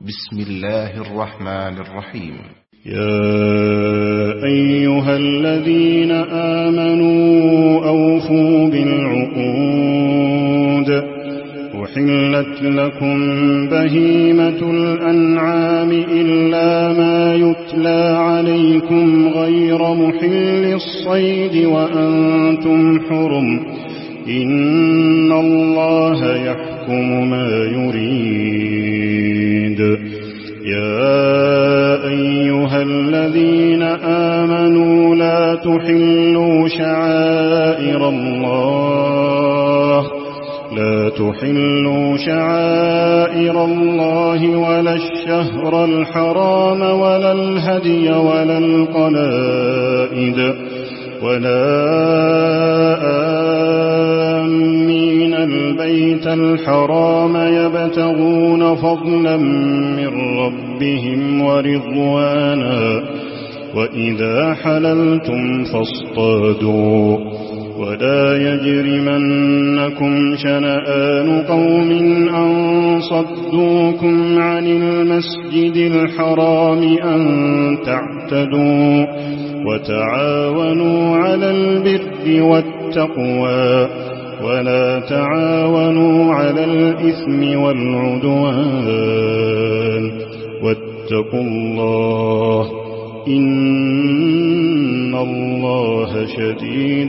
بسم الله الرحمن الرحيم. يا أيها الذين آمنوا أوفوا بالعقود. أحلت لكم بهيمة الأنعام إلا ما يتلى عليكم غير محل الصيد وأنتم حرم. إن الله يحكم ما يريد. يا أيها الذين آمنوا لا تحلوا شعائر الله ولا الشهر الحرام ولا الهدي ولا القلائد ولا آمين البيت الحرام يبتغون فضلا من ربهم ورضوانا. وإذا حللتم فاصطادوا. ولا يجرمنكم شنآن قوم أن صدوكم عن المسجد الحرام أن تعتدوا. وتعاونوا على البر والتقوى ولا تعاونوا على الإثم والعدوان. واتقوا الله إن الله شديد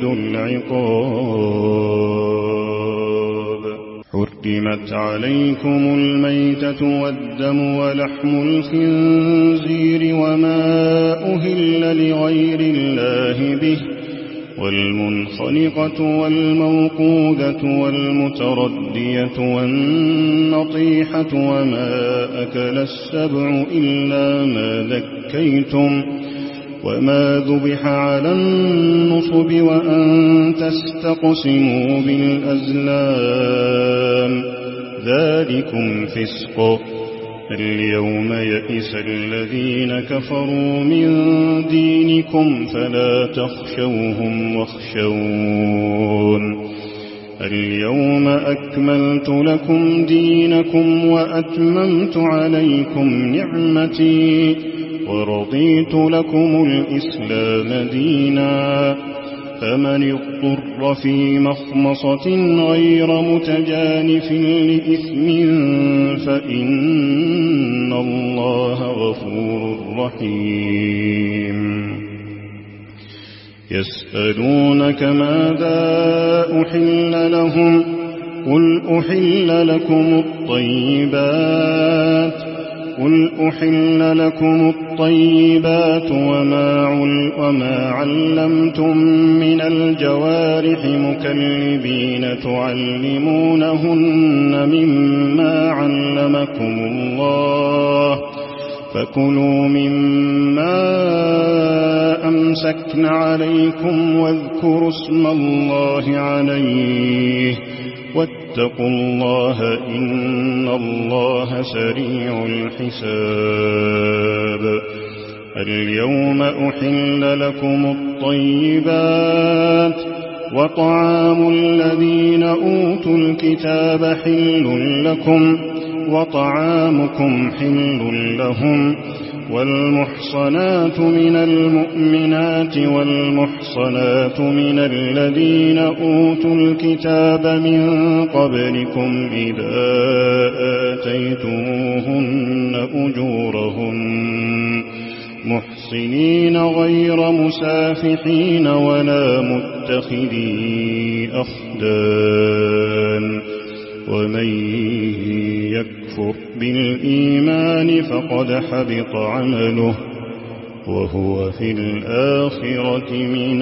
العقاب. حرمت عليكم الميتة والدم ولحم الخنزير وما أهل لغير الله به والمنخنقة والموقوذة والمتردية والنطيحة وما أكل السبع إلا ما ذكيتم وما ذبح على النصب وأن تستقسموا بالأزلام ذلكم فسق. اليوم يئس الذين كفروا من دينكم فلا تخشوهم واخشون. اليوم أكملت لكم دينكم وأتممت عليكم نعمتي ورضيت لكم الإسلام دينا. فمن اضطر في مخمصة غير متجانف لإثم فإن الله غفور رحيم. يسألونك ماذا أحل لهم قل أحل لكم الطيبات وما علمتم من الجوارح مكلبين تعلمونهن مما علمكم الله فكلوا مما أمسكن عليكم واذكروا اسم الله عليه واتقوا الله إن الله سريع الحساب. اليوم أحل لكم الطيبات وطعام الذين أوتوا الكتاب حل لكم وطعامكم حل لهم. والمحصنات من المؤمنات والمحصنات من الذين أوتوا الكتاب من قبلكم إذا آتيتموهن أجورهن محصنين غير مسافحين ولا متخذي أخدان. ومن يكفر بالإيمان فقد حبط عمله وهو في الآخرة من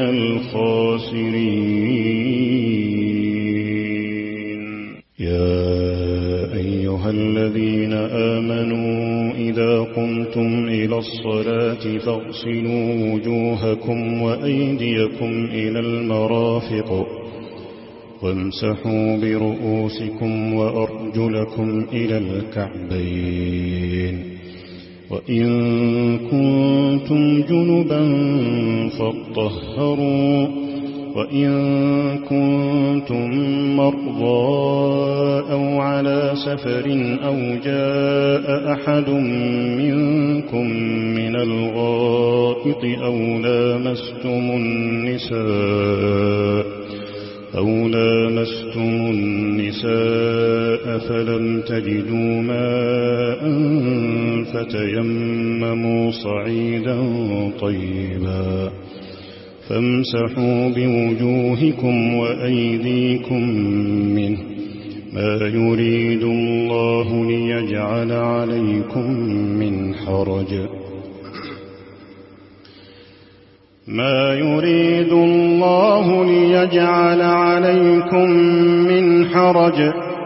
الخاسرين. يا أيها الذين آمنوا إذا قمتم إلى الصلاة فاغسلوا وجوهكم وأيديكم إلى المرافق وامسحوا برؤوسكم وأرجلكم إلى الكعبين. وإن كنتم جنبا فاطهروا وإن كنتم مرضى أو على سفر أو جاء أحد منكم من الغائط أو لامستم النساء فلم تجدوا ماء فتيمموا صعيدا طيبا فامسحوا بوجوهكم وأيديكم منه ما يريد الله ليجعل عليكم من حرج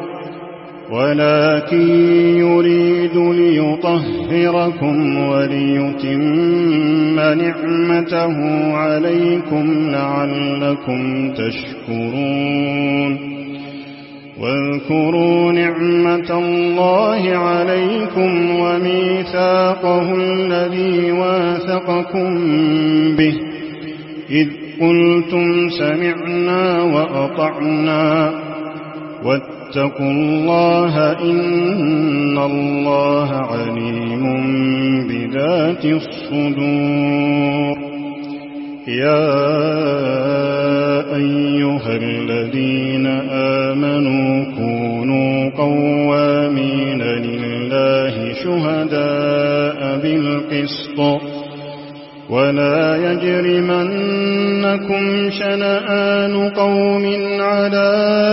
ولكن يريد ليطهركم وليتم نعمته عليكم لعلكم تشكرون واذكروا نعمة الله عليكم وميثاقه الذي واثقكم به إذ قلتم سمعنا وأطعنا واتقوا الله إن الله عليم بذات الصدور يا أيها الذين آمنوا كونوا قوامين لله شهداء بالقسط ولا يجرمنكم شنآن قوم على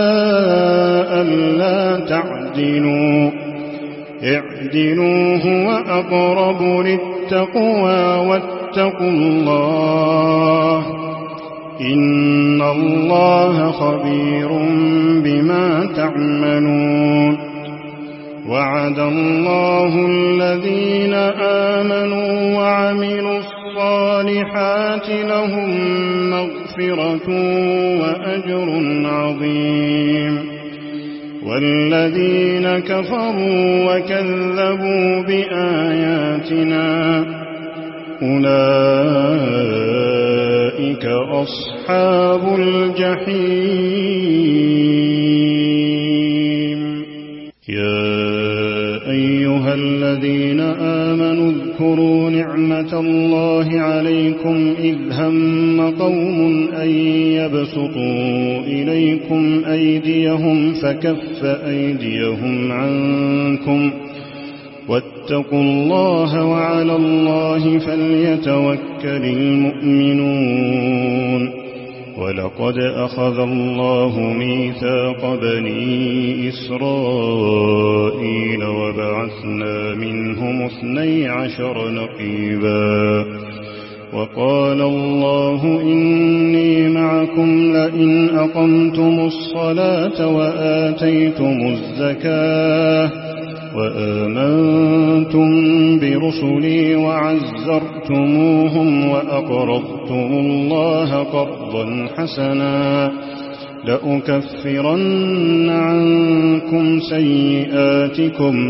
ألا تعدلوا اعدلوا هو أقرب للتقوى واتقوا الله إن الله خبير بما تعملون وعد الله الذين آمنوا وعملوا الصالحات لهم مغفرة وأجر عظيم والذين كفروا وكذبوا بآياتنا أولئك أصحاب الجحيم يا أيها الذين آمنوا اذكروا نعمة الله عليكم إذ هم قوم أن يبسطوا إليكم أيديهم فكف أيديهم عنكم واتقوا الله وعلى الله فليتوكل المؤمنون ولقد أخذ الله ميثاق بني إسرائيل وبعثنا منهم 12 نقيبا وقال الله إني معكم لئن أقمتم الصلاة وآتيتم الزكاة وآمنتم برسلي وعزرتموهم وأقرضتم الله قرضا حسنا لأكفرن عنكم سيئاتكم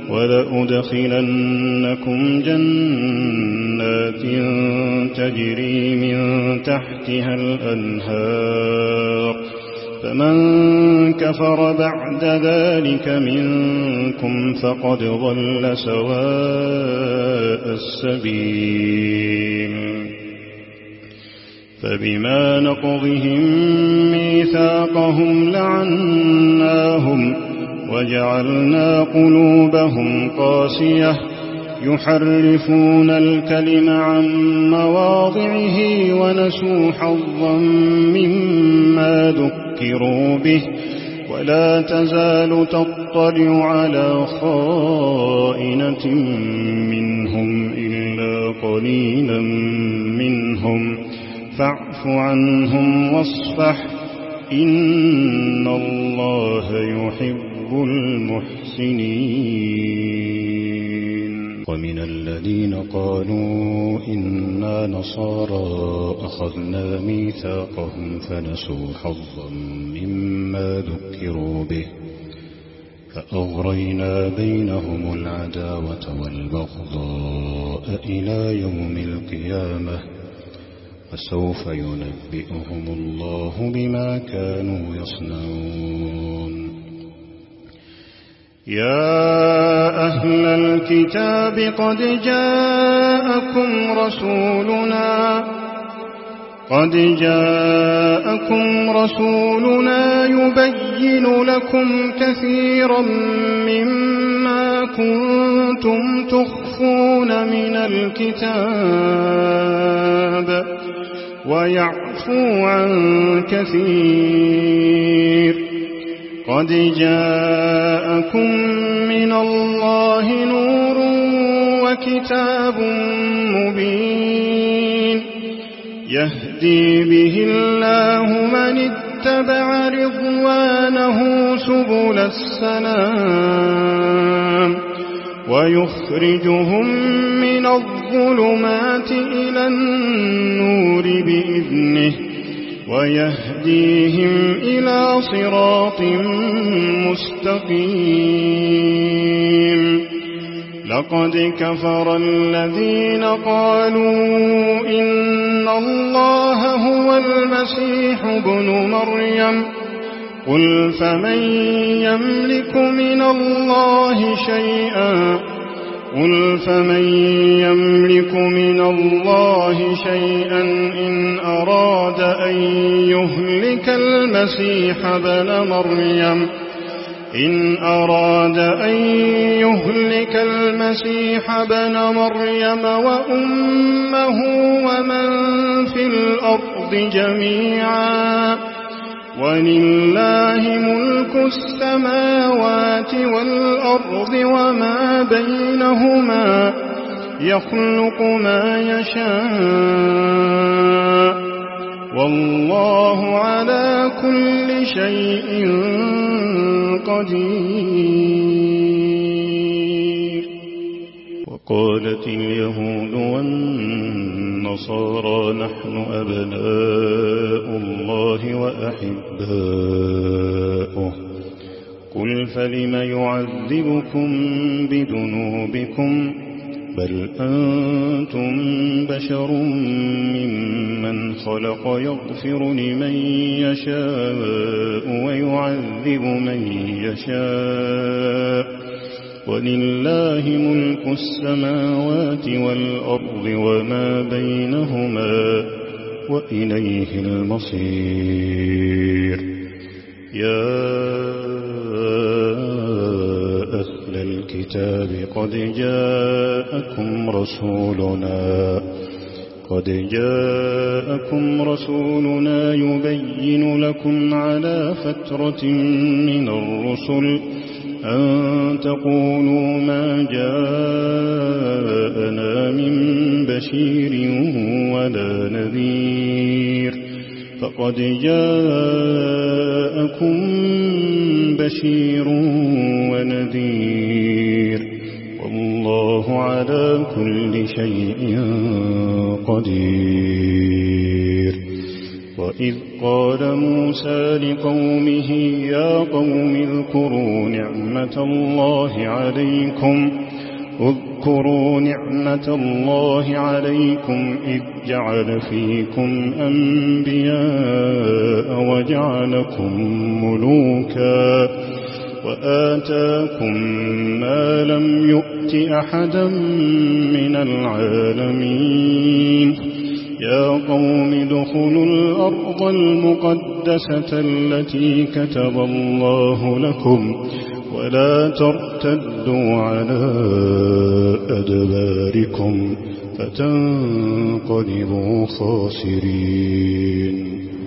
ولأدخلنكم جنات تجري من تحتها الأنهار فمن كفر بعد ذلك منكم فقد ضل سواء السبيل فبما نقضهم ميثاقهم لعناهم وجعلنا قلوبهم قاسية يحرفون الكلم عن مواضعه ونسوا حظا مما ذكروا به ولا تزال تطلع على خائنة منهم إلا قليلا منهم فاعف عنهم واصفح إن الله يحب المحسنين ومن الذين قالوا إنا نصارى أخذنا ميثاقهم فنسوا حظا مما ذكروا به فأغرينا بينهم العداوة والبغضاء إلى يوم القيامة وسوف ينبئهم الله بما كانوا يصنعون. يا أهل الكتاب قد جاءكم رسولنا يبين لكم كثيرا مما كنتم تخفون من الكتاب ويعفو عن كثير. قد جاءكم من الله نور وكتاب مبين يهدي به الله من اتبع رضوانه سبل السلام ويخرجهم من الظلمات إلى النور بإذنه ويهديهم إلى صراط مستقيم. لقد كفر الذين قالوا إن الله هو المسيح ابن مريم قل فمن يملك من الله شيئا إن أراد أن يهلك المسيح ابن مريم وأمه ومن في الأرض جميعا ولله ملك السماوات والأرض وما بينهما يخلق ما يشاء والله على كل شيء قدير. وقالت اليهود والنصارى نحن أبناء الله وأحباؤه قل فلم يعذبكم بذنوبكم بل أنتم بشر ممن خلق يغفر لمن يشاء ويعذب من يشاء ولله ملك السماوات والأرض وما بينهما وإليه المصير. يا أهل الكتاب قد جاءكم رسولنا يبين لكم على فترة من الرسل أن تقولوا ما جاءنا من بشير ولا نذير فقد جاءكم بشير ونذير والله على كل شيء قدير. وإذ قال موسى لقومه يا قوم اذكروا نعمة الله عليكم إذ جعل فيكم أنبياء وجعلكم ملوكا وآتاكم ما لم يؤت أحدا من العالمين. يا قوم ادخلوا الأرض المقدسة التي كتب الله لكم ولا ترتدوا على أدباركم فتنقلبوا خاسرين.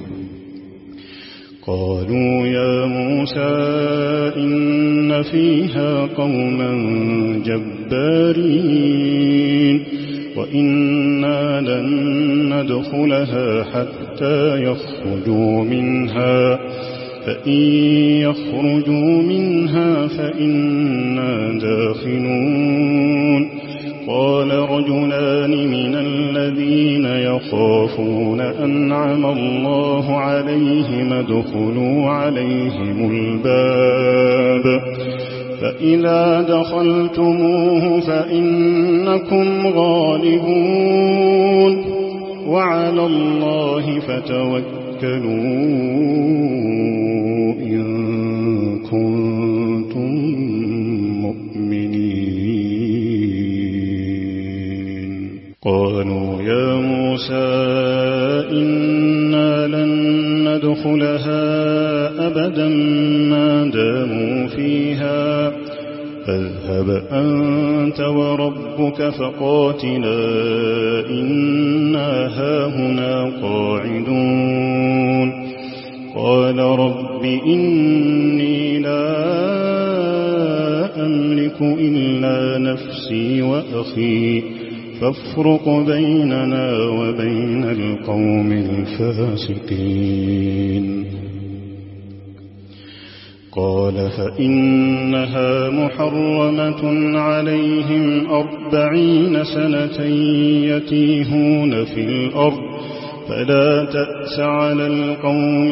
قالوا يا موسى إن فيها قوما جبارين وإنا لن ندخلها حتى يخرجوا منها فإن يخرجوا منها فإنا داخلون. قال رجلان من الذين يخافون أنعم الله عليهم ادخلوا عليهم الباب فإذا دخلتموه فإنكم غالبون وعلى الله فتوكلوا إن كنتم مؤمنين. قالوا يا موسى إنا لن ندخلها أبدا ما داموا فيها فاذهب أنت وربك فقاتلا إنا هاهنا قاعدون. قال رب إني لا أملك إلا نفسي وأخي فافرق بيننا وبين القوم الفاسقين. قال فإنها محرمة عليهم 40 سنة يتيهون في الأرض فلا تأس على القوم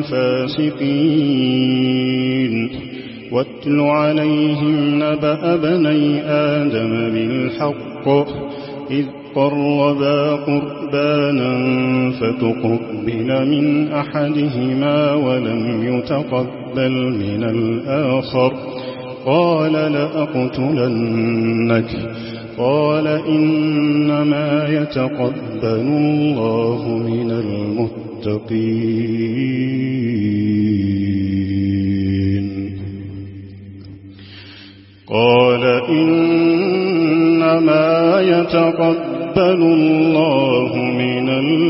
الفاسقين. واتل عليهم نبأ بني آدم بالحق إذ قربا قربانا فتقبل من أحدهما ولم يتقبل من الآخر قال لأقتلنك قال إنما يتقبل الله من المتقين. قال إنما يتقبل الله من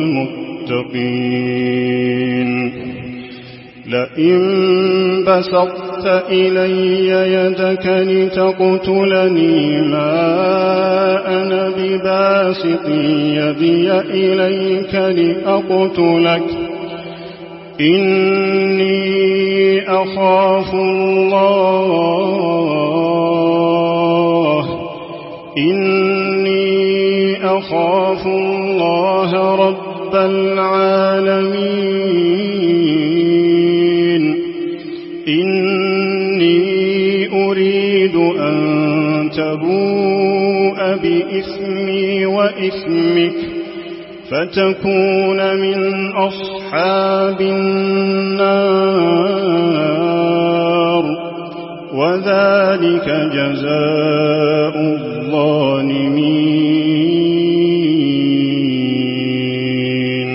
المتقين. لئن بسطت إلي يدك لتقتلني ما أنا بباسط يدي إليك لأقتلك إني أخاف الله رب العالمين. إني أريد أن تبوء بإثمي وإثمك فتكون من أصحاب النار وذلك جزاء الظالمين.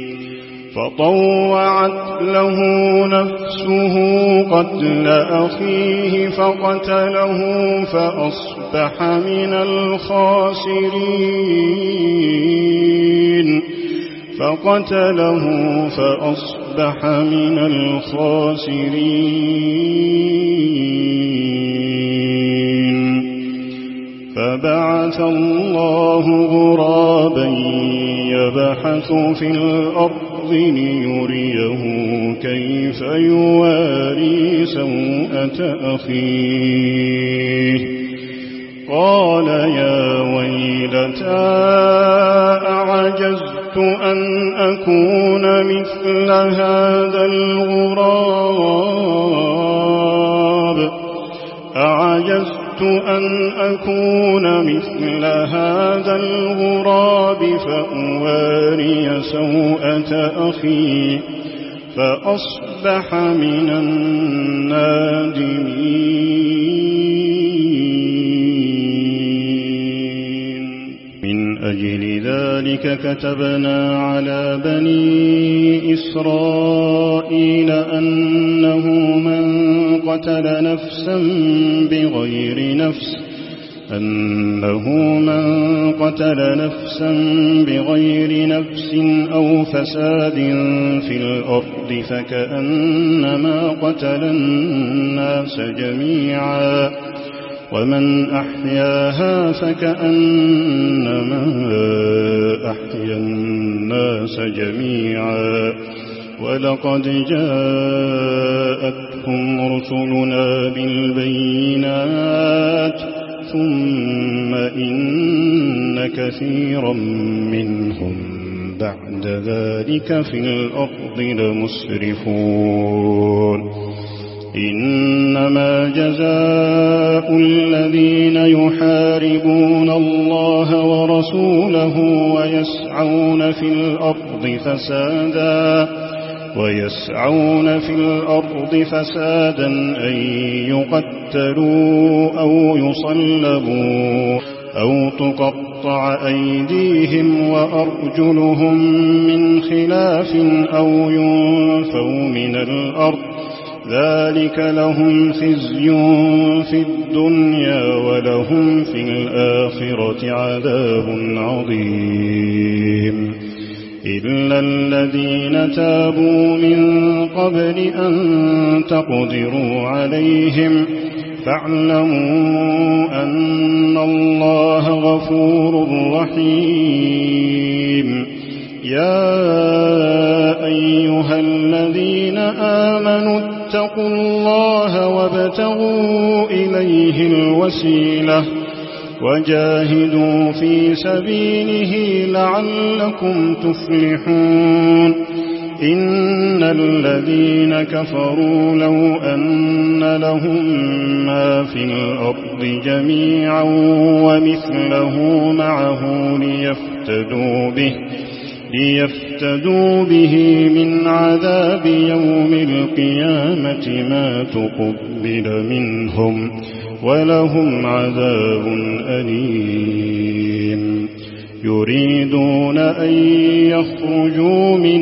فطوعت له نفسه قتل أخيه فقتله فأصبح من الخاسرين. فبعث الله غرابا يبحث في الأرض ليريه كيف يواري سوءة أخيه. قال يا ويلتى أعجزت أن أكون مثل هذا الغراب فأواري سوءة أخي فأصبح من النادمين. من أجل ذلك كتبنا على بني إسرائيل أنه من قتل نفسا بغير نفس أو فساد في الأرض فكأنما قتل الناس جميعا ومن أحياها فكأنما أحيا الناس جميعا. ولقد جاءتهم رسلنا بالبينات ثم إن كثيرا منهم بعد ذلك في الأرض لمسرفون. إنما جزاء الذين يحاربون الله ورسوله ويسعون في الأرض فسادا أن يقتلوا أو يصلبوا أو تقطع أيديهم وأرجلهم من خلاف أو ينفوا من الأرض ذلك لهم خزي في الدنيا ولهم في الآخرة عذاب عظيم إلا الذين تابوا من قبل أن تقدروا عليهم فاعلموا أن الله غفور رحيم يا أيها الذين آمنوا اتقوا الله وابتغوا إليه الوسيلة وجاهدوا في سبيله لعلكم تفلحون إن الذين كفروا لو أن لهم ما في الأرض جميعا ومثله معه ليفتدوا به من عذاب يوم القيامة ما تقبل منهم ولهم عذاب أليم يريدون أن يخرجوا من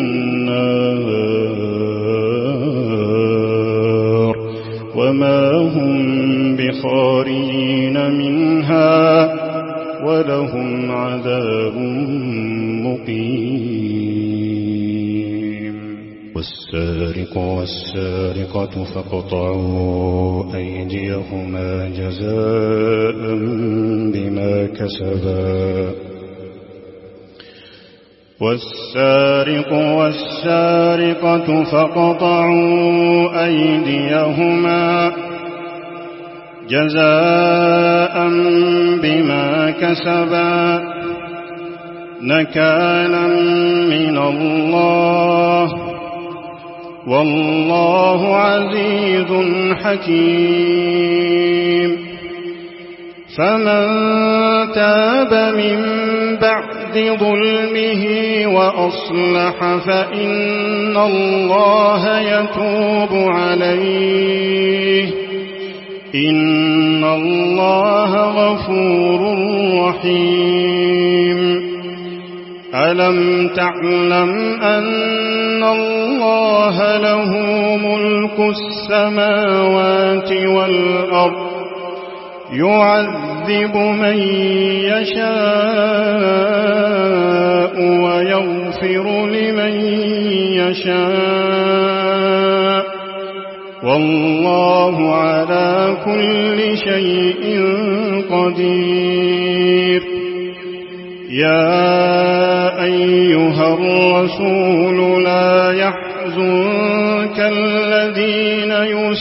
النار وما هم بخارجين منها ولهم عذاب مقيم والسارق والسارقة فاقطعوا أيديهما جزاء بما كسبا والسارق والسارقة فاقطعوا أيديهما جزاء بما كسبا نكالا من الله والله عزيز حكيم فمن تاب من بعد ظلمه وأصلح فإن الله يتوب عليه إن الله غفور رحيم ألم تعلم أن الله له ملك السماوات والأرض يعذب من يشاء ويغفر لمن يشاء والله على كل شيء قدير يا أيها الرسول لا يحزنك الذين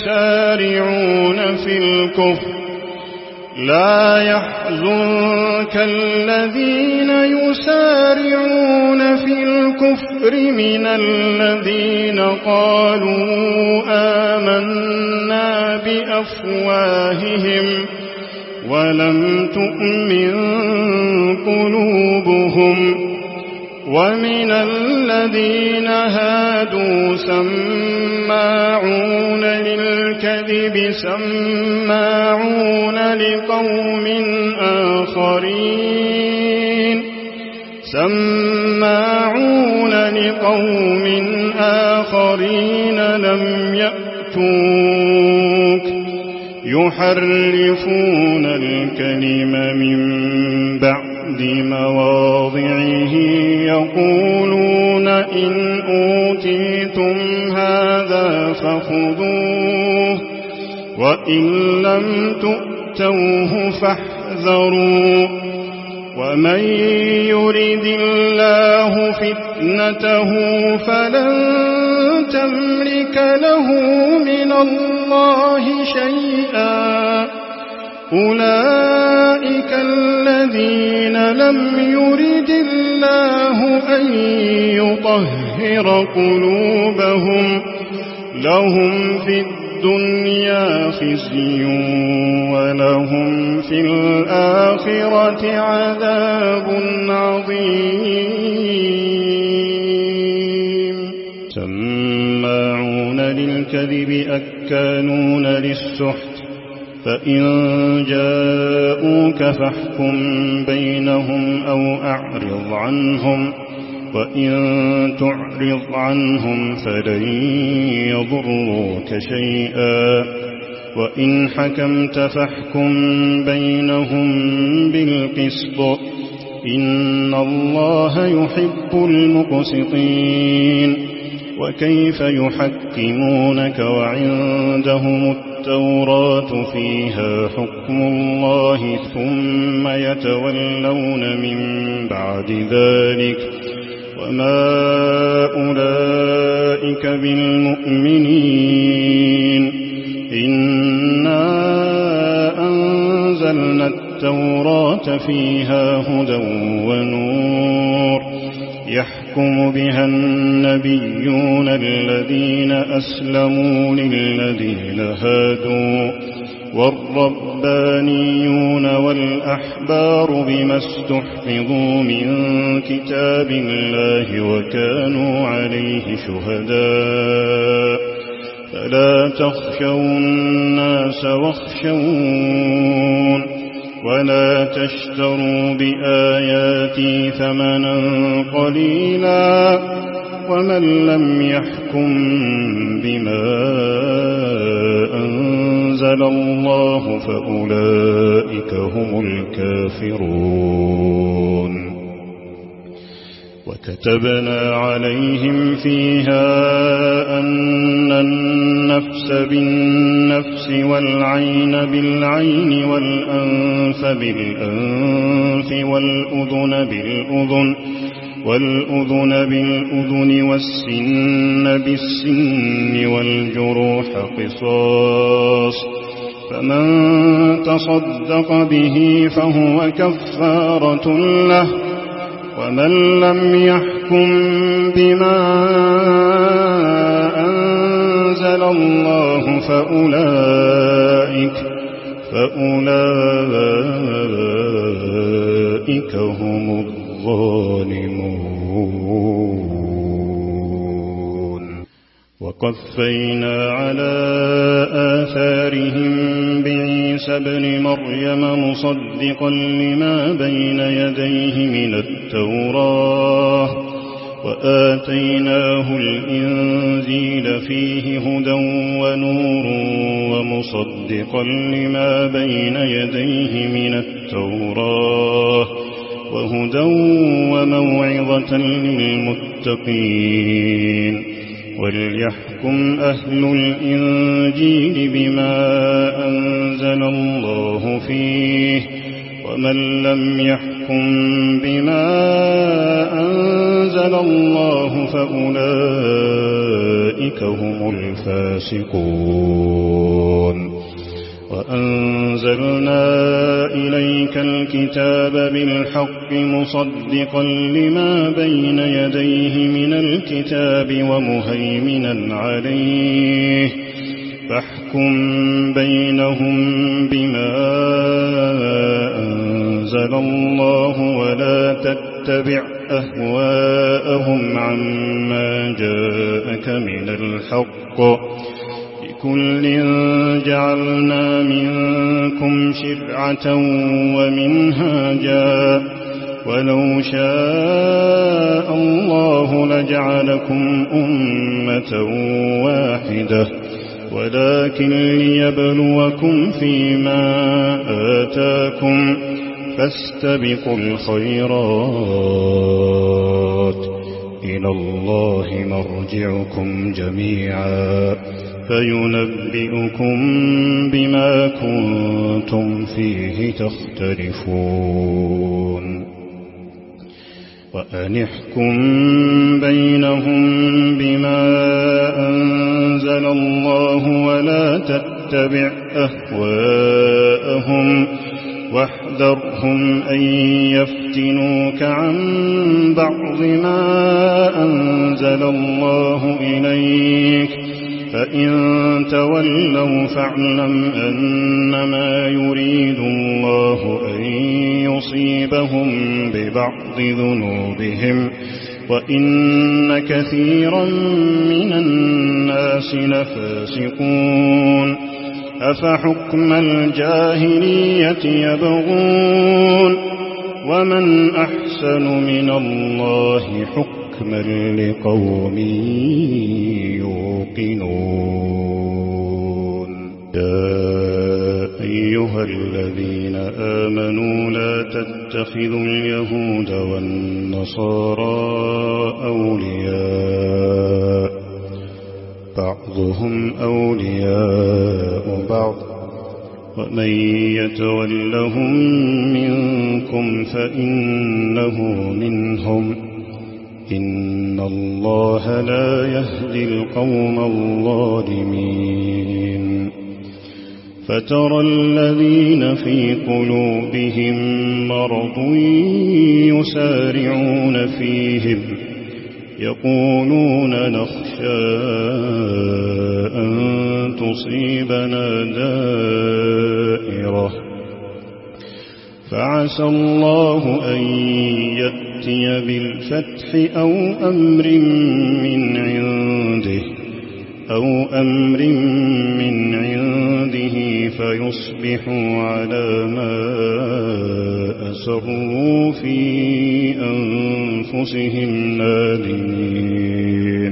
يسارعون في الكفر من الذين قالوا آمنا بأفواههم ولم تؤمن قلوبهم ومن الذين هادوا سماعون للكذب سماعون لقوم آخرين لم يأتوك يحرفون الكلم من بعد مواضعه يقولون إن أوتيتم هذا فخذوه وإن لم تؤتوه فاحذروا ومن يرد الله فتنته فلن تملك له من الله شيئا أولئك الذين لم يرد الله أن يطهر قلوبهم لهم في الدنيا خزي ولهم في الآخرة عذاب عظيم سماعون للكذب أكالون للسحت فإن جاءوك فاحكم بينهم أو أعرض عنهم وإن تعرض عنهم فلن يضروك شيئا وإن حكمت فاحكم بينهم بالقسط إن الله يحب المقسطين وكيف يحكمونك وعندهم التوراة فيها حكم الله ثم يتولون من بعد ذلك وما أولئك بالمؤمنين إنا أنزلنا التوراة فيها هدى ونور يحكم بها النبيون الذين أسلموا للذين هادوا والربانيون والأحبار بما استحفظوا من كتاب الله وكانوا عليه شهداء فلا تخشوا الناس واخشون ولا تشتروا بآياتي ثمنا قليلا ومن لم يحكم بما أنزل الله فأولئك هم الكافرون وكتبنا عليهم فيها أن النفس بالنفس والعين بالعين والأنف بالأنف والأذن بالأذن والسن بالسن والجروح قصاص فمن تصدق به فهو كفارة له ومن لم يحكم بما أنزل الله فأولئك هم الظالمون وقفينا على آثارهم بعيسى ابن مريم مصدقا لما بين يديه من التوراة وآتيناه الإنجيل فيه هدى ونور ومصدقا لما بين يديه من التوراة وهدى وموعظة للمتقين وليحكم أهل الإنجيل بما أنزل الله فيه ومن لم يحكم بما أنزل الله فأولئك هم الفاسقون وأنزلنا إليك الكتاب بالحق مصدقا لما بين يديه من الكتاب ومهيمنا عليه فاحكم بينهم بما أنزل الله ولا تتبع أهواءهم عما جاءك من الحق لكل جعلنا منكم شرعة ومنهاجا ولو شاء الله لجعلكم أمة واحدة ولكن ليبلوكم فيما آتاكم فاستبقوا الخيرات إلى الله مرجعكم جميعا فينبئكم بما كنتم فيه تختلفون وأن احكم بينهم بما أنزل الله ولا تتبع أهواءهم واحذرهم أن يفتنوك عن بعض ما أنزل الله إليك فإن تولوا فاعلم أنما يريد الله أن يصيبهم ببعض ذنوبهم وإن كثيرا من الناس لفاسقون أفحكم الجاهلية يبغون ومن أحسن من الله حكما لقوم يوقنون يا أيها الذين آمنوا لا تتخذوا اليهود والنصارى أولياء بعضهم أولياء بعض ومن يتولهم منكم فإنه منهم إن الله لا يهدي القوم الظالمين فترى الذين في قلوبهم مرض يسارعون فيهم يقولون نخشى أن تصيبنا دائرة فعسى الله أن يأتي بالفتح أو أمر من عنده فيصبحوا على ما أسروا في أنفسهم نادمين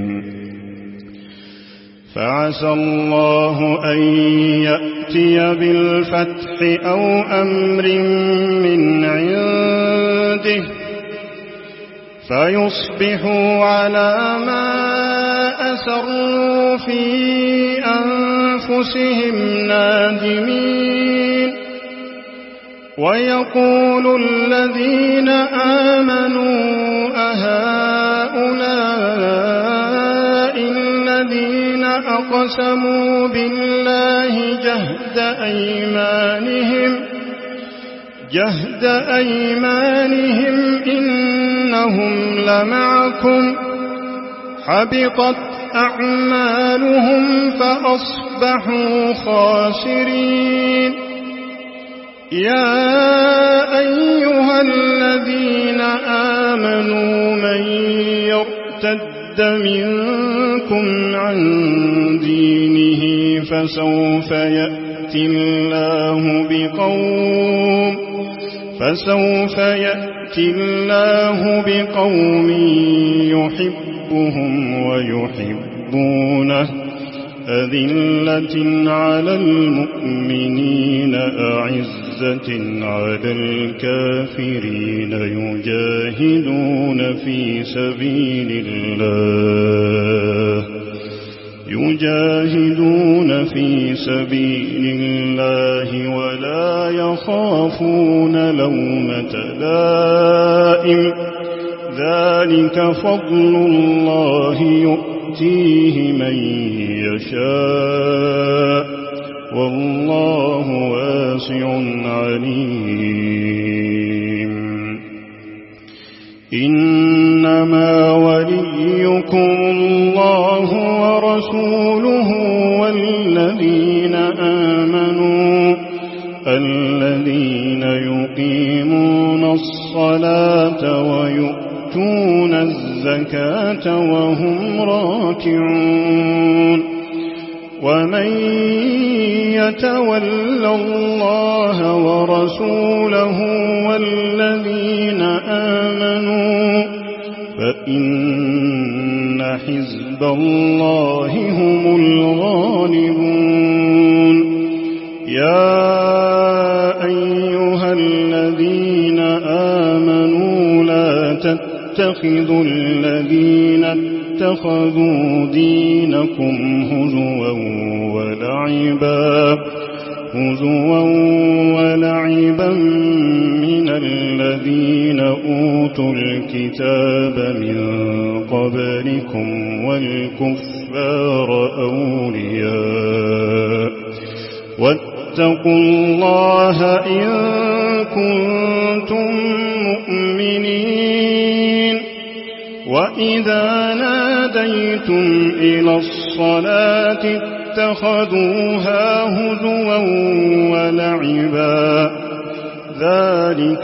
فعسى الله أن يأتي بالفتح أو أمر من عنده فيصبحوا على ما أسروا في أنفسهم نادمين ويقول الذين آمنوا أهؤلاء الذين أقسموا بالله جهد أيمانهم إنهم لمعكم حبطت أعمالهم فأصبحوا خاسرين يا أيها الذين آمنوا من يرتد منكم عن دينه فسوف يأتي الله بقوم يحبهم ويحبونه أذلة على المؤمنين أعزة على الكافرين يجاهدون في سبيل الله ولا يخافون لومة لائم ذلك فضل الله يؤتيه من يشاء والله واسع عليم إنما وليكم الله ورسوله والذين آمنوا الذين يقيمون الصلاة ويؤتون الزكاة وهم راكعون ومن يتول الله ورسوله والذين آمنوا فإن حزب الله هم الغالبون يا أيها الذين آمنوا لا تتخذوا الذين اتخذوا دينكم هزوا ولعبا من الذين أوتوا الكتاب من قبلكم والكفار أولياء واتقوا الله إن كنتم مؤمنين وإذا ناديتم إلى الصلاة الصلاة اتخذوها هزوا ولعبا ذلك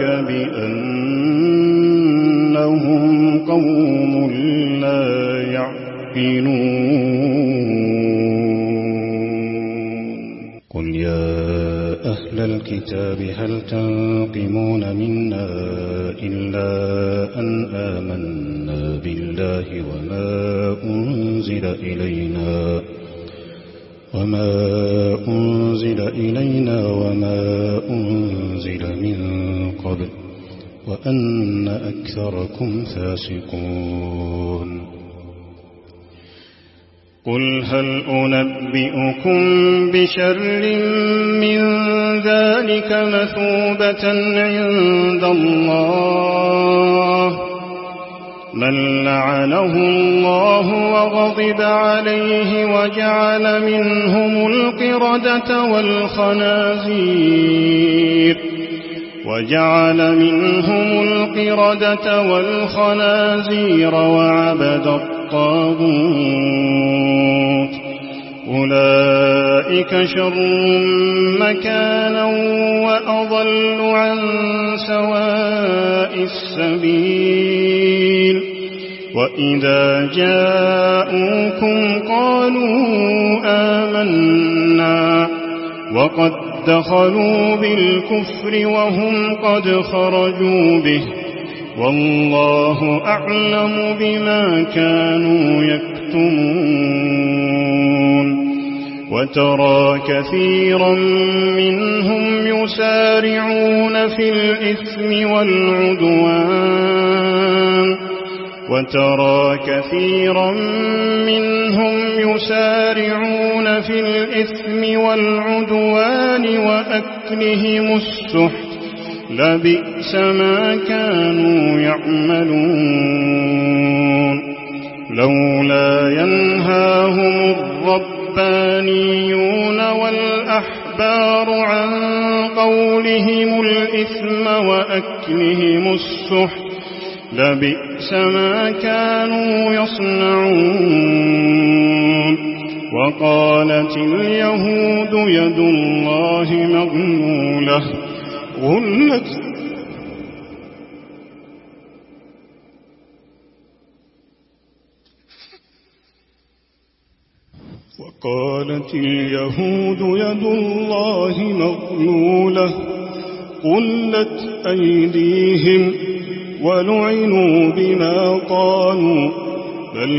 بأنهم قوم لا يعقلون قل يا أهل الكتاب هل تنقمون منا إلا أن آمنا بالله وما أنزل إلينا وما أنزل من قبل وأن أكثركم فاسقون قل هل أنبئكم بشر من ذلك مثوبة عند الله من لعنه الله وغضب عليه وجعل منهم القردة والخنازير وعبد الطاغوت أولئك شر مكانا وأضل عن سواء السبيل وإذا جاءوكم قالوا آمنا وقد دخلوا بالكفر وهم قد خرجوا به والله أعلم بما كانوا يكتمون وترى كثيرا منهم يسارعون في الإثم والعدوان وأكلهم السحت لبئس ما كانوا يعملون لولا ينهاهم الربانيون والأحبار عن قولهم الإثم وأكلهم السحت لبئس ما كانوا يصنعون وقالت اليهود يد الله مغلولة غلت أيديهم ولعنوا بما قالوا بل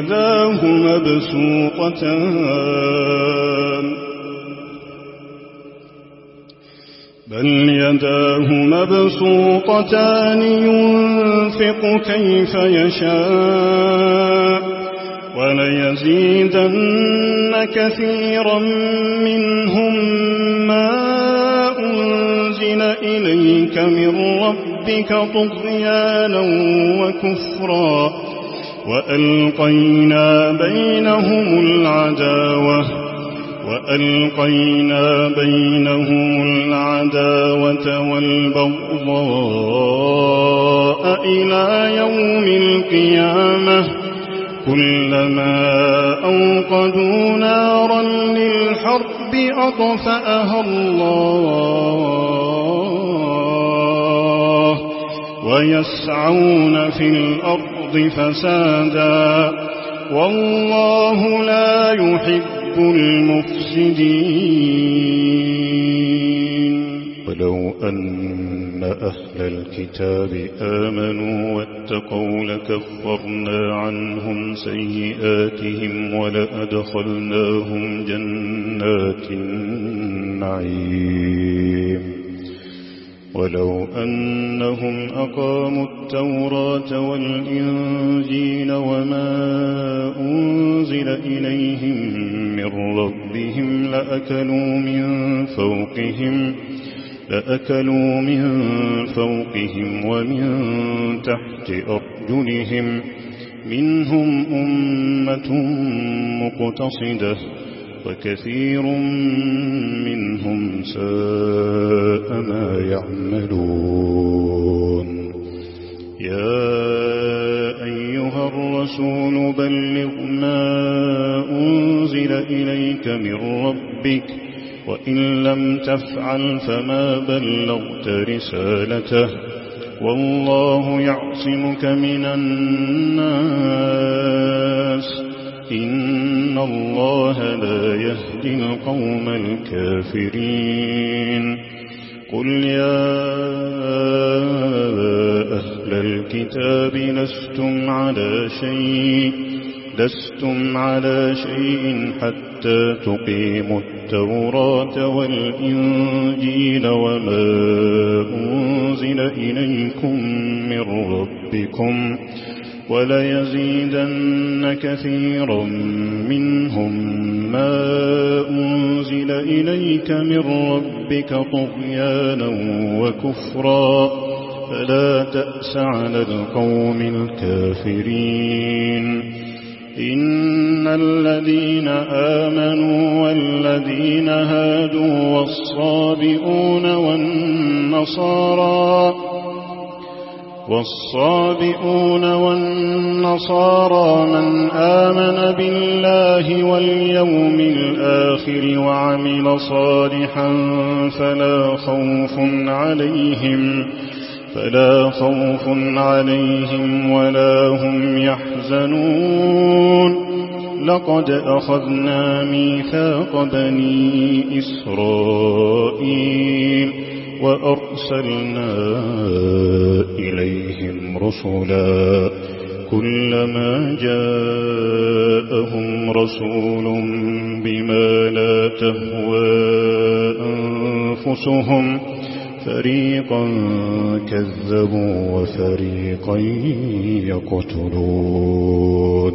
يداه مبسوطتان ينفق كيف يشاء وليزيدن كثيرا منهم ما أنزل إليك من ربك طغيانا وكفرا وألقينا بينهم العداوة والبغضاء إلى يوم القيامة كلما أوقدوا نارا للحرب أطفأها الله ويسعون في الأرض فسادا والله لا يحب المفسدين ولو أن أهل الكتاب آمنوا واتقوا لكفرنا عنهم سيئاتهم ولأدخلناهم جنات النعيم ولو أنهم أقاموا التوراة والإنجيل وما أنزل إليهم من ربهم لأكلوا من فوقهم ومن تحت أرجلهم منهم أمة مقتصدة وكثير منهم ساء ما يعملون يا أيها الرسول بلغ ما أنزل إليك من ربك وإن لم تفعل فما بلغت رسالته والله يعصمك من الناس إن الله لا يهدي القوم الكافرين قل يا أهل الكتاب لستم على شيء حتى تقيموا التوراة والإنجيل وما أنزل إليكم من ربكم وليزيدن كثيرا منهم ما أنزل إليك من ربك طغيانا وكفرا فلا تأس على القوم الكافرين إن الذين آمنوا والذين هادوا والصابئون والنصارى من آمن بالله واليوم الآخر وعمل صالحا فلا خوف عليهم ولا هم يحزنون لقد أخذنا ميثاق بني إسرائيل وأرسلنا إليهم رسلا كلما جاءهم رسول بما لا تهوى أنفسهم فريقا كذبوا وفريقا يقتلون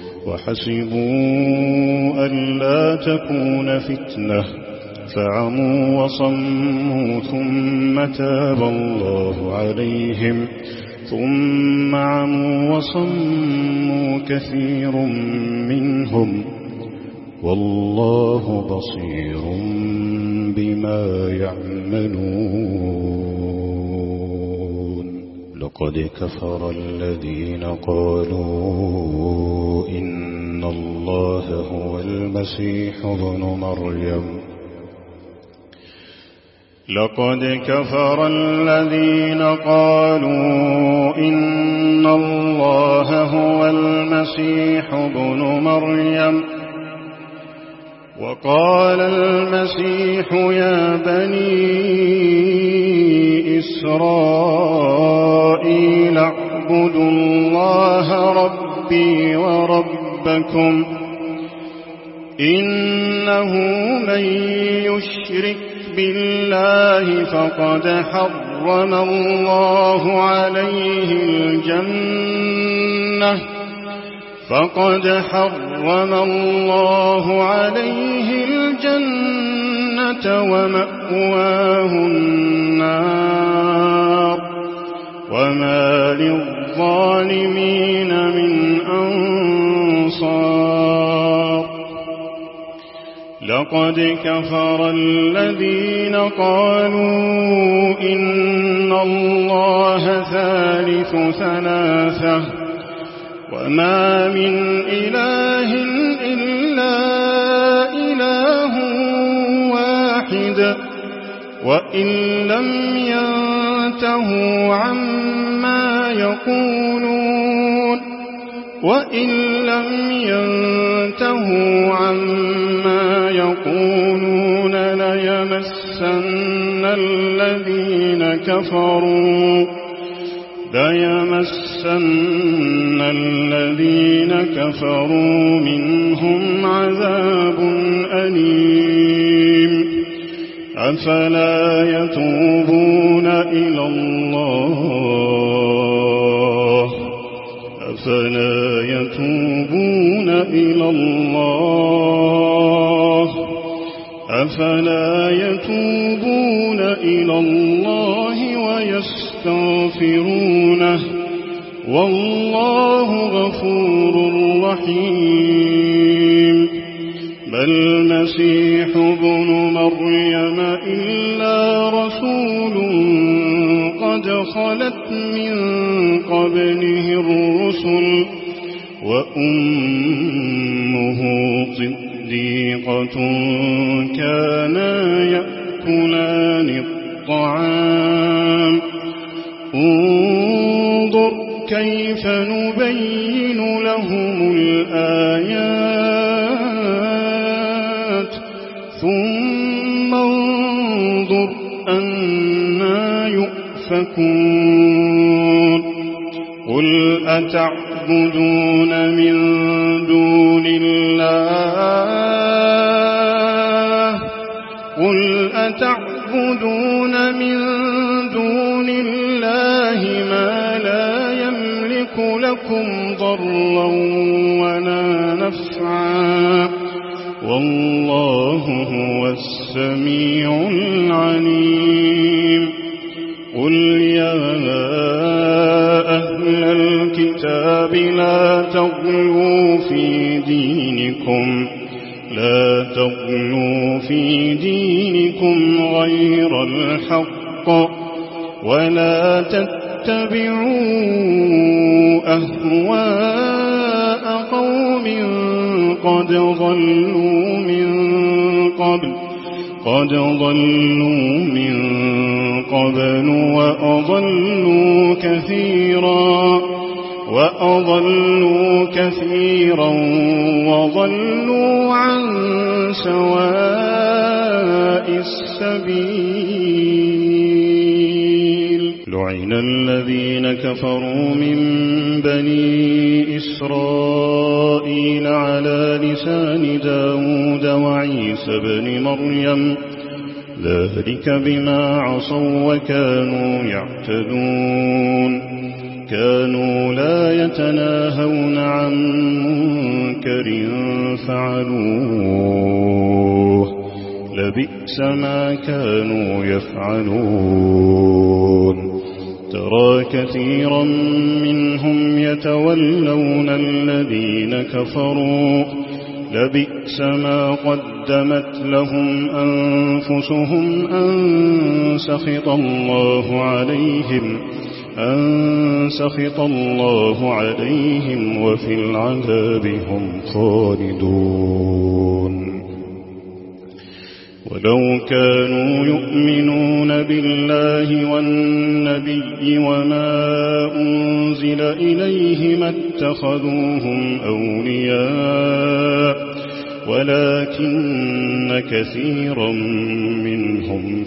وحسبوا ألا تكون فتنة فعموا وصموا ثم تاب الله عليهم ثم عموا وصموا كثير منهم والله بصير بما يعملون لقد كفر الذين قالوا إن الله هو المسيح ابن مريم لقد كفر الذين قالوا إن الله هو المسيح ابن مريم وقال المسيح يا بني إسرائيل اعبدوا الله ربي وربكم إنه من يشرك بالله فقد حرم الله عليه الجنة ومأواه النار وما للظالمين من أنصار لقد كفر الذين قالوا إن الله ثالث ثلاثة وما من إله إلا إله واحد وإن لم ينتهوا عما يقولون ليمسن الذين كفروا منهم عذاب أليم أفلا يتوبون إلى الله ويستغفرونه والله غفور رحيم ما المسيح ابن مريم إلا رسول قد خلت من قبله الرسل وأمه صديقة صديقة كانا يأكلان الطعام انظر كيف نبين لهم الآيات ثم انظر أنى يؤفكون قل أتعبدون من دون الله ما لا يملك لكم ضرا ولا نفعا والله هو السميع العليم قل يا أهل الكتاب لا تغلوا في دينكم غير الحق ولا تتبعوا أهواء قوم قد ضلوا من قبل وأضلوا كثيرا وضلوا عن سواء السبيل لعن الذين كفروا من بني إسرائيل على لسان داود وعيسى بن مريم ذلك بما عصوا وكانوا يعتدون كانوا لا يتناهون عن منكر فعلوه لبئس ما كانوا يفعلون ترى كثيرا منهم يتولون الذين كفروا لبئس ما قدمت لهم أنفسهم أن سخط الله عليهم وفي العذاب هم خالدون ولو كانوا يؤمنون بالله والنبي وما أنزل إليه ما اتخذوهم أولياء ولكن كثيرا منهم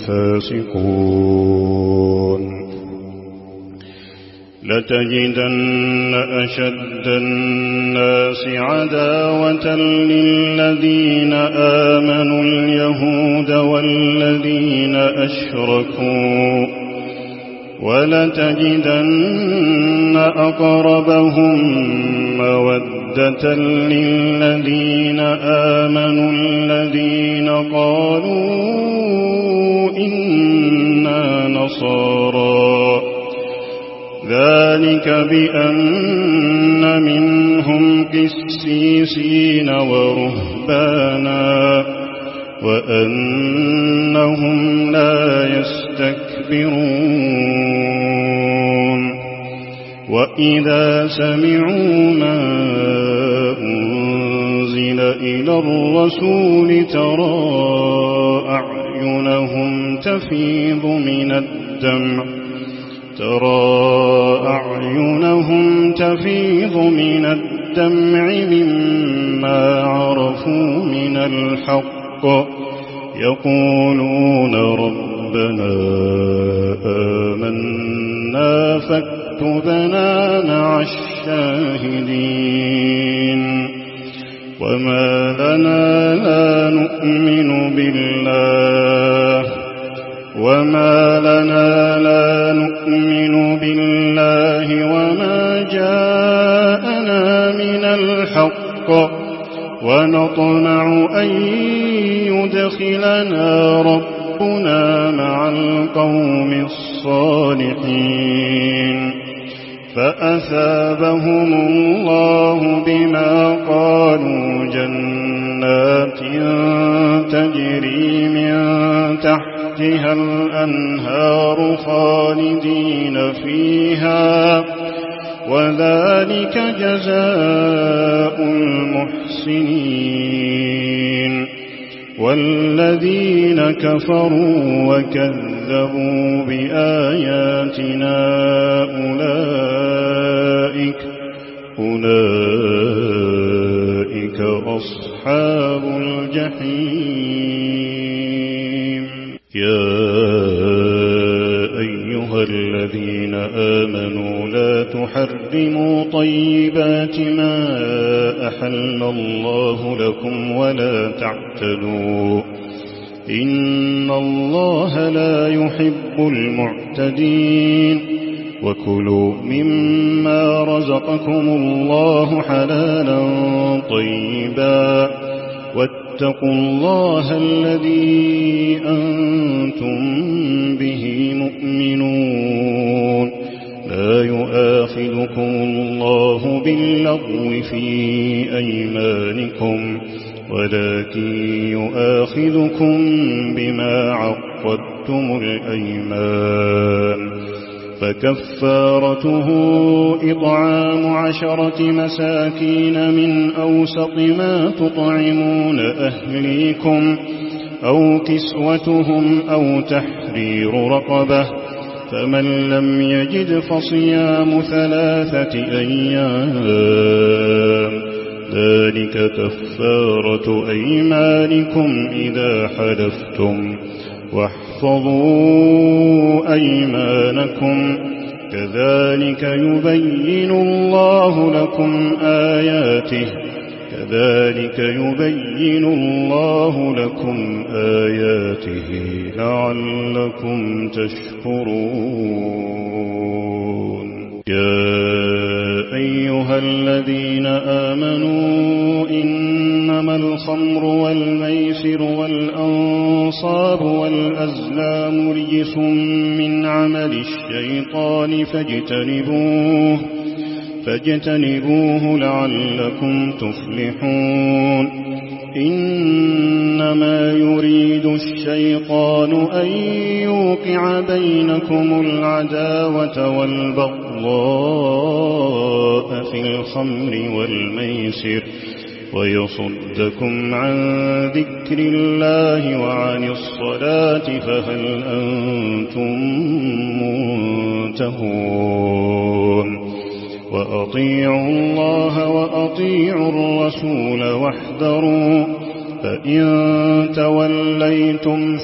فاسقون لتجدن أشد الناس عداوة للذين آمنوا اليهود والذين أشركوا ولتجدن أقربهم مودة للذين آمنوا الذين قالوا إنا نصارى ذلك بأن منهم قسيسين ورهبانا وأنهم لا يستكبرون وإذا سمعوا ما أنزل إلى الرسول ترى أعينهم تفيض من الدمع مما عرفوا من الحق يقولون ربنا آمنا فاكتبنا مع الشاهدين وما لنا لا نؤمن بالله وما جاءنا من الحق ونطمع أن يدخلنا ربنا مع القوم الصالحين فأثابهم الله بما قالوا جنات تجري من تحتها الأنهار خالدين فيها وذلك جزاء المحسنين والذين كفروا وكذبوا بآياتنا أولئك أصحاب الجحيم. يا أيها الذين آمنوا لا تحرموا طيبات ما أحل الله لكم ولا تعتدوا إن الله لا يحب المعتدين. وكلوا مما رزقكم الله حلالا طيبا واتقوا الله الذي أنتم به مؤمنون. لا يؤاخذكم الله باللغو في أيمانكم ولكن يؤاخذكم بما عقدتم الأيمان. فكفارته إطعام 10 مساكين من أوسط ما تطعمون أهليكم أو كسوتهم أو تحرير رقبة. فمن لم يجد فصيام 3 أيام ذلك كفارة أيمانكم إذا حلفتم. واحفظوا أيمانكم كذلك يبين الله لكم آياته لعلكم تشكرون. يا أيها الذين آمنوا إنما الخمر والميسر والأنصاب والأزلام رجس من عمل الشيطان فاجتنبوه لعلكم تفلحون. إنما يريد الشيطان أن يوقع بينكم العداوة والبغضاء في الخمر والميسر ويصدكم عن ذكر الله وعن الصلاة فهل أنتم منتهون. وأطيعوا الله وأطيعوا الرسول واحذروا فإن توليتم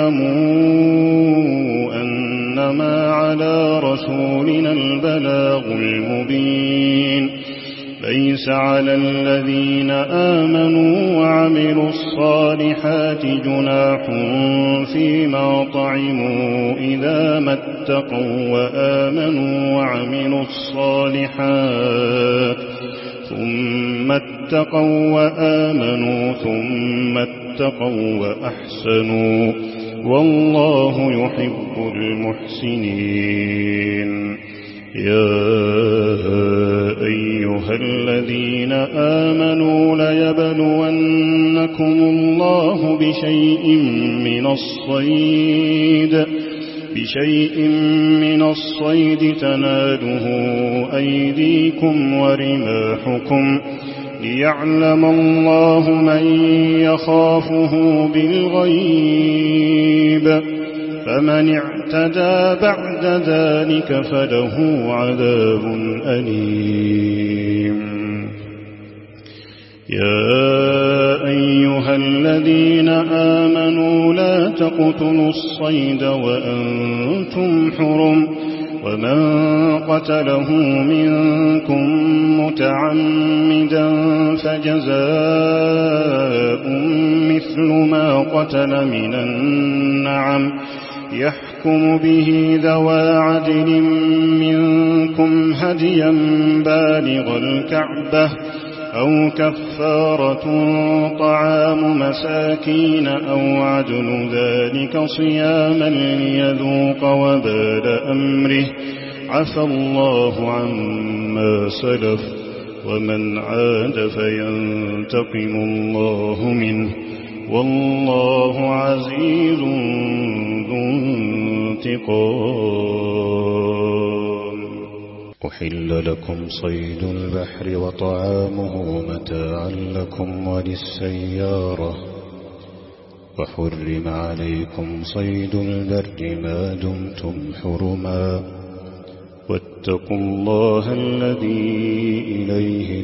فاعلموا أنما على رسولنا البلاغ المبين. ليس على الذين آمنوا وعملوا الصالحات جناح فيما طعموا إذا ما اتقوا وآمنوا وعملوا الصالحات ثم اتقوا وآمنوا ثم اتقوا وأحسنوا والله يحب المحسنين. يا أيها الذين آمنوا ليبلونكم الله بشيء من الصيد تناله أيديكم ورماحكم ليعلم الله من يخافه بالغيب. فمن اعتدى بعد ذلك فله عذاب أليم. يا أيها الذين آمنوا لا تقتلوا الصيد وأنتم حرم. ومن قتله منكم متعمدا فجزاء مثل ما قتل من النعم يحكم به ذوى عدل منكم هديا بالغ الكعبة أو كفارة طعام مساكين أو عدل ذلك صياما ليذوق وبال أمره عفى الله عما سلف ومن عاد فينتقم الله منه والله عزيز ذو انتقام. أحل لكم صيد البحر وطعامه متاعا لكم وللسيارة وحرم عليكم صيد البر ما دمتم حرما واتقوا الله الذي إليه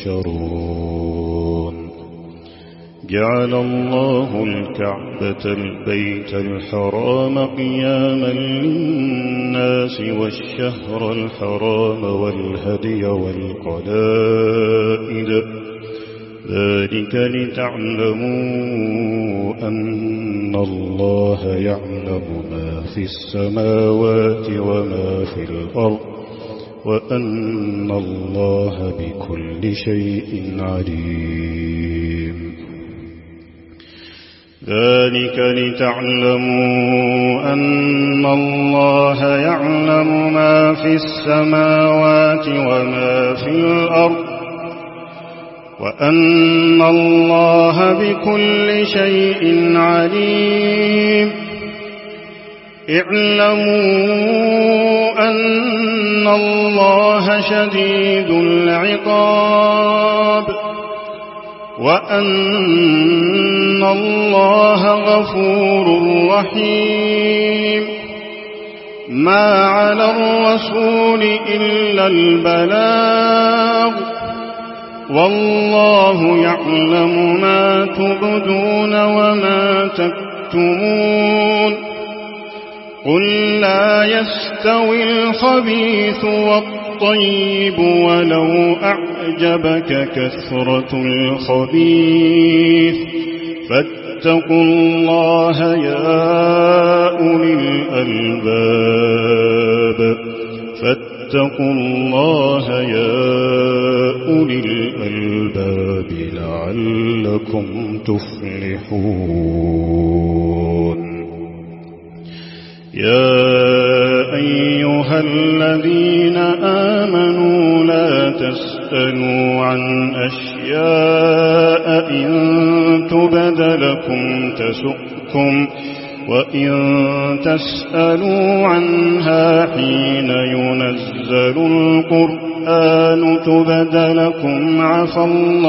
تحشرون جعل الله الكعبة البيت الحرام قياما للناس والشهر الحرام والهدي والقلائد ذلك لتعلموا أن الله يعلم ما في السماوات وما في الأرض وأن الله بكل شيء عليم ذلك لتعلموا أن الله يعلم ما في السماوات وما في الأرض وأن الله بكل شيء عليم اعلموا أن الله شديد العقاب وأن الله غفور رحيم ما على الرسول إلا البلاغ والله يعلم ما تبدون وما تكتمون قل لا يستوي الخبيث والطيب ولو أعجبك كثرة الخبيث فاتقوا الله يا أولي الألباب فاتقوا الله يا أولي الألباب لعلكم تفلحون يا أيها الذين آمنوا لا تسألوا عن أشياء إن تبد لكم تسؤكم وإن تسألوا عنها حين ينزل القرآن تبد لكم عفى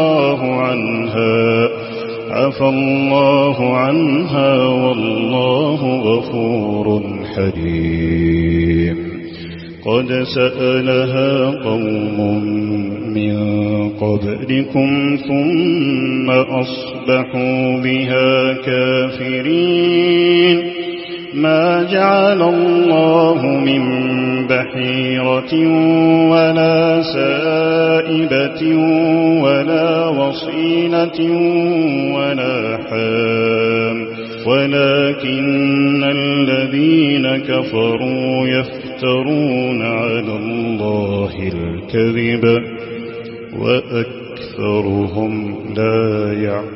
الله عنها والله غفور حليم قد سألها قوم من قبلكم ثم أصبحوا بها كافرين ما جعل الله من بحيرة ولا سائبة ولا وصيلة ولا حام ولكن الذين كفروا يفترون على الله الكذب وأكثرهم لا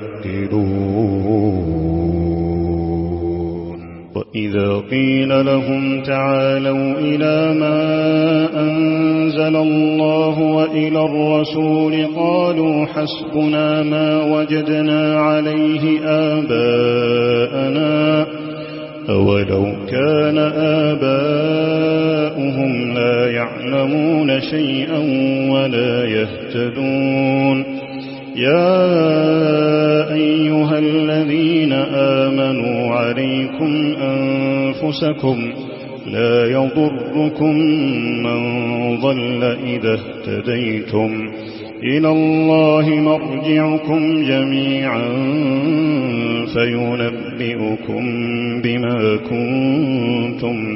يعقلون وإذا قيل لهم تعالوا إلى ما أنزل الله وإلى الرسول قالوا حسبنا ما وجدنا عليه آباءنا أولو كان آباؤهم لا يعلمون شيئا ولا يهتدون يا أيها الذين آمنوا عليكم أنفسكم لا يضركم من ضل إذا اهتديتم إلى الله مرجعكم جميعا فينبئكم بما كنتم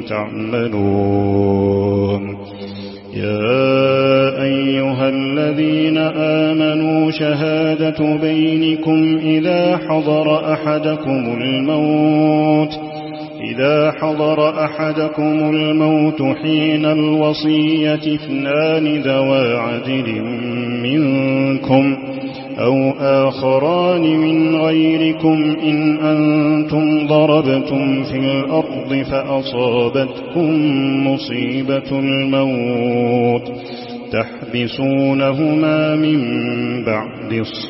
تعملون يا أيها الذين آمنوا شهادة بينكم إذا حضر أحدكم الموت حين الوصية اثنان ذوى عدل منكم أو آخران من غيركم إن أنتم ضربتم في الأرض فأصابتكم مصيبة الموت تحبسونهما من بعد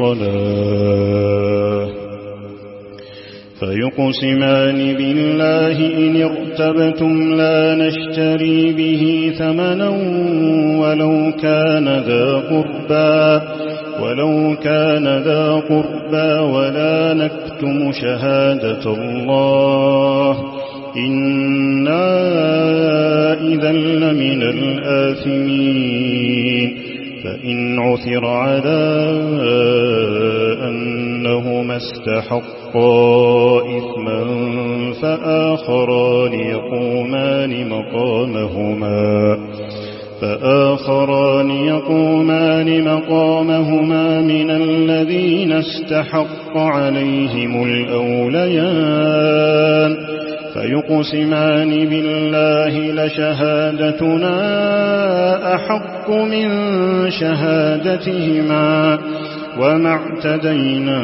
الصلاة فيقسمان بالله إن ارتبتم لا نشتري به ثمنا ولو كان ذا قربى ولا نكتم شهادة الله إنا إذا لمن الآثمين فإن عثر على أنهما استحقا إثما فآخران يقومان مقامهما من الذين استحق عليهم الأوليان فيقسمان بالله لشهادتنا أحق من شهادتهما وما اعتدينا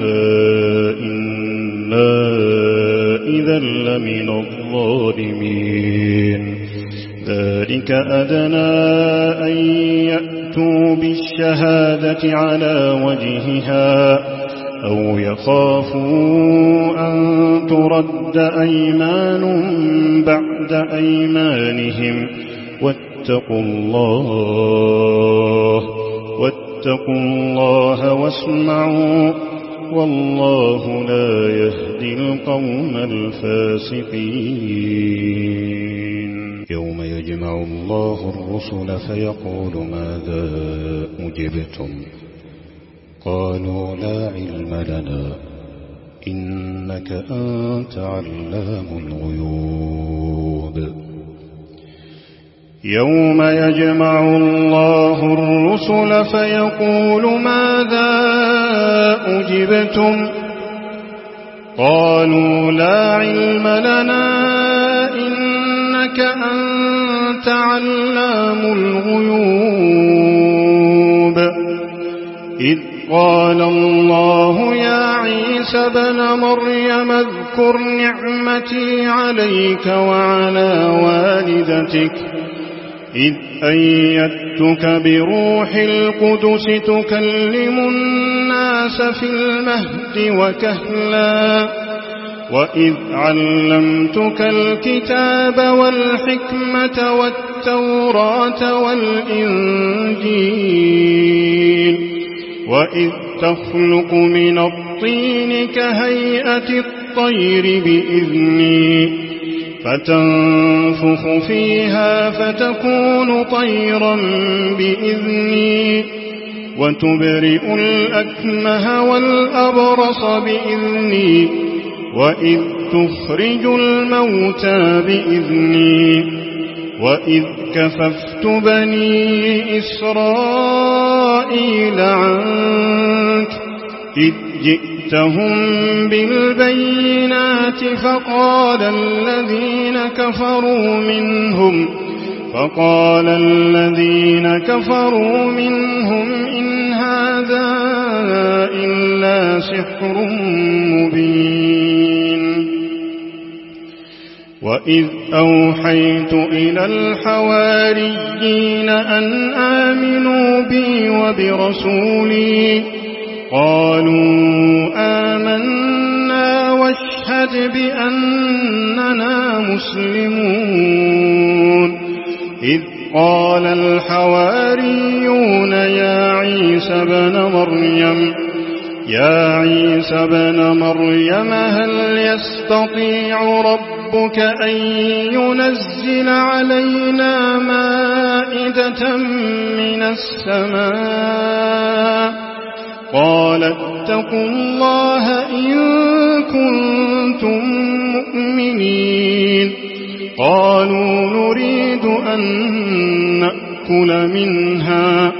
إنا إذا لمن الظالمين ذلك أدنى أن يأتوا بالشهادة على وجهها أو يخافوا أن ترد أيمان بعد أيمانهم واتقوا الله واسمعوا والله لا يهدي القوم الفاسقين يوم يجمع الله الرسل فيقول ماذا أجبتم قالوا لا علم لنا إنك أنت علام الغيوب يوم يجمع الله الرسل فيقول ماذا أجبتم قالوا لا علم لنا إنك أنت علام الغيوب إذ قال الله يا عيسى ابن مريم اذكر نعمتي عليك وعلى والدتك إذ أيدتك بروح القدس تكلم الناس في المهد وكهلا وإذ علمتك الكتاب والحكمة والتوراة والإنجيل وإذ تخلق من الطين كهيئة الطير بإذني فتنفخ فيها فتكون طيرا بإذني وتبرئ الأكمه والأبرص بإذني وإذ تخرج الموتى بإذني وإذ كففت بني إسرائيل عنك إذ جئتهم بالبينات فقال الذين كفروا منهم إن هذا إلا سحر مبين وإذ أوحيت إلى الحواريين أن آمنوا بي وبرسولي قالوا آمنا واشهد بأننا مسلمون إذ قال الحواريون يا عيسى بن مريم هل يستطيع ربك أن ينزل علينا مائدة من السماء قال اتقوا الله إن كنتم مؤمنين قالوا نريد أن نأكل منها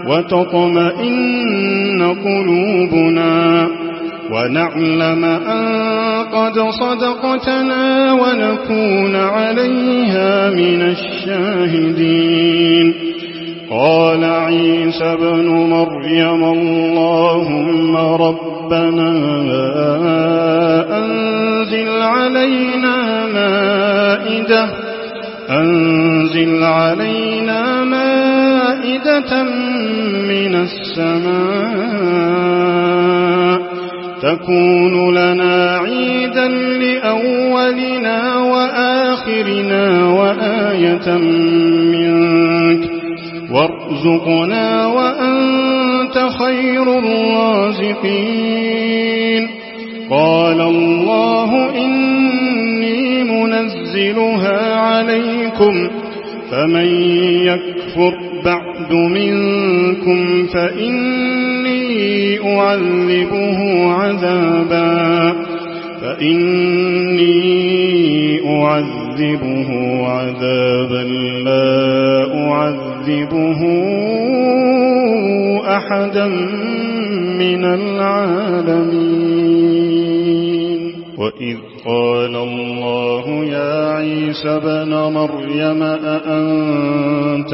وتطمئن قلوبنا ونعلم أن قد صدقتنا ونكون عليها من الشاهدين قال عيسى ابن مريم اللهم ربنا أنزل علينا مائدة من السماء تكون لنا عيدا لأولنا وآخرنا وآية منك وارزقنا وأنت خير الرازقين. قال الله إني منزلها عليكم فمن يكفر بعد منكم فإني أعذبه عذابا لا أعذبه أحدا من العالمين. وإذ قال الله يا عيسى ابن مريم أأنت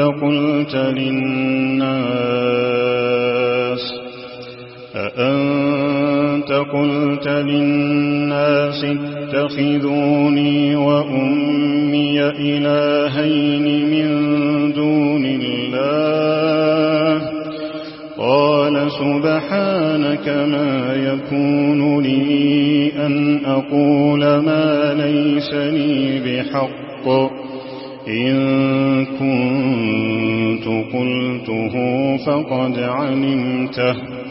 قلت للناس اتخذوني وأمي إلهين من دون الله قال سبحانك ما يكون لي أن أقول ما ليس لي بحق إن كنت قلته فقد علمته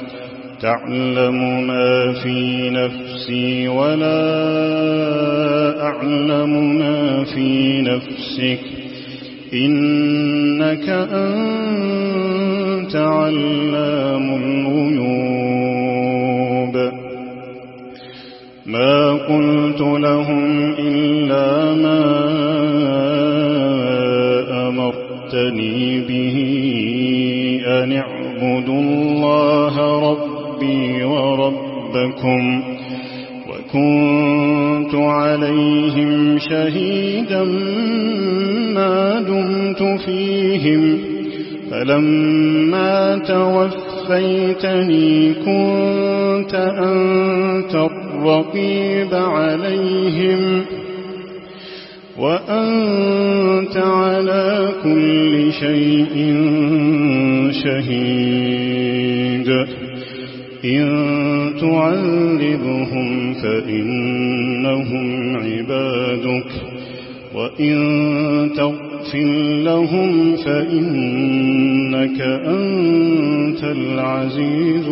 تعلم ما في نفسي ولا أعلم ما في نفسك إنك أنت علام الغيوب. ما قلت لهم إلا ما أمرتني به أن اعبدوا الله ربي وربكم وكنت عليهم شهيدا ما دمت فيهم فلما توفيتني كنت أنت الرقيب عليهم وأنت على كل شيء شهيد. إن تعذبهم فإنهم عبادك وإن تغفر لهم فإنك أنت العزيز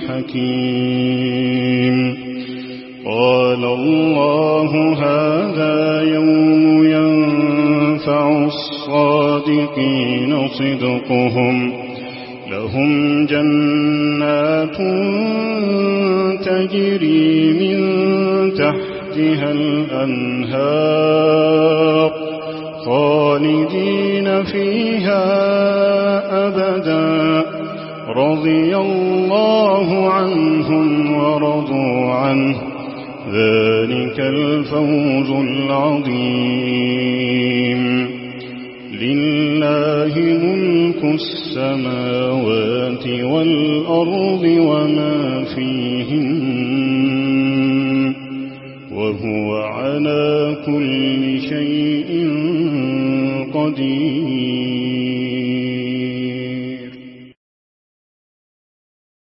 الحكيم. قال الله هذا يوم ينفع الصادقين صدقهم لهم جنات تجري من تحتها الأنهار خالدين فيها أبدا رضي الله عنهم ورضوا عنه ذلك الفوز العظيم. لله ملك السماوات والأرض وما فيهن وهو على كل شيء قدير.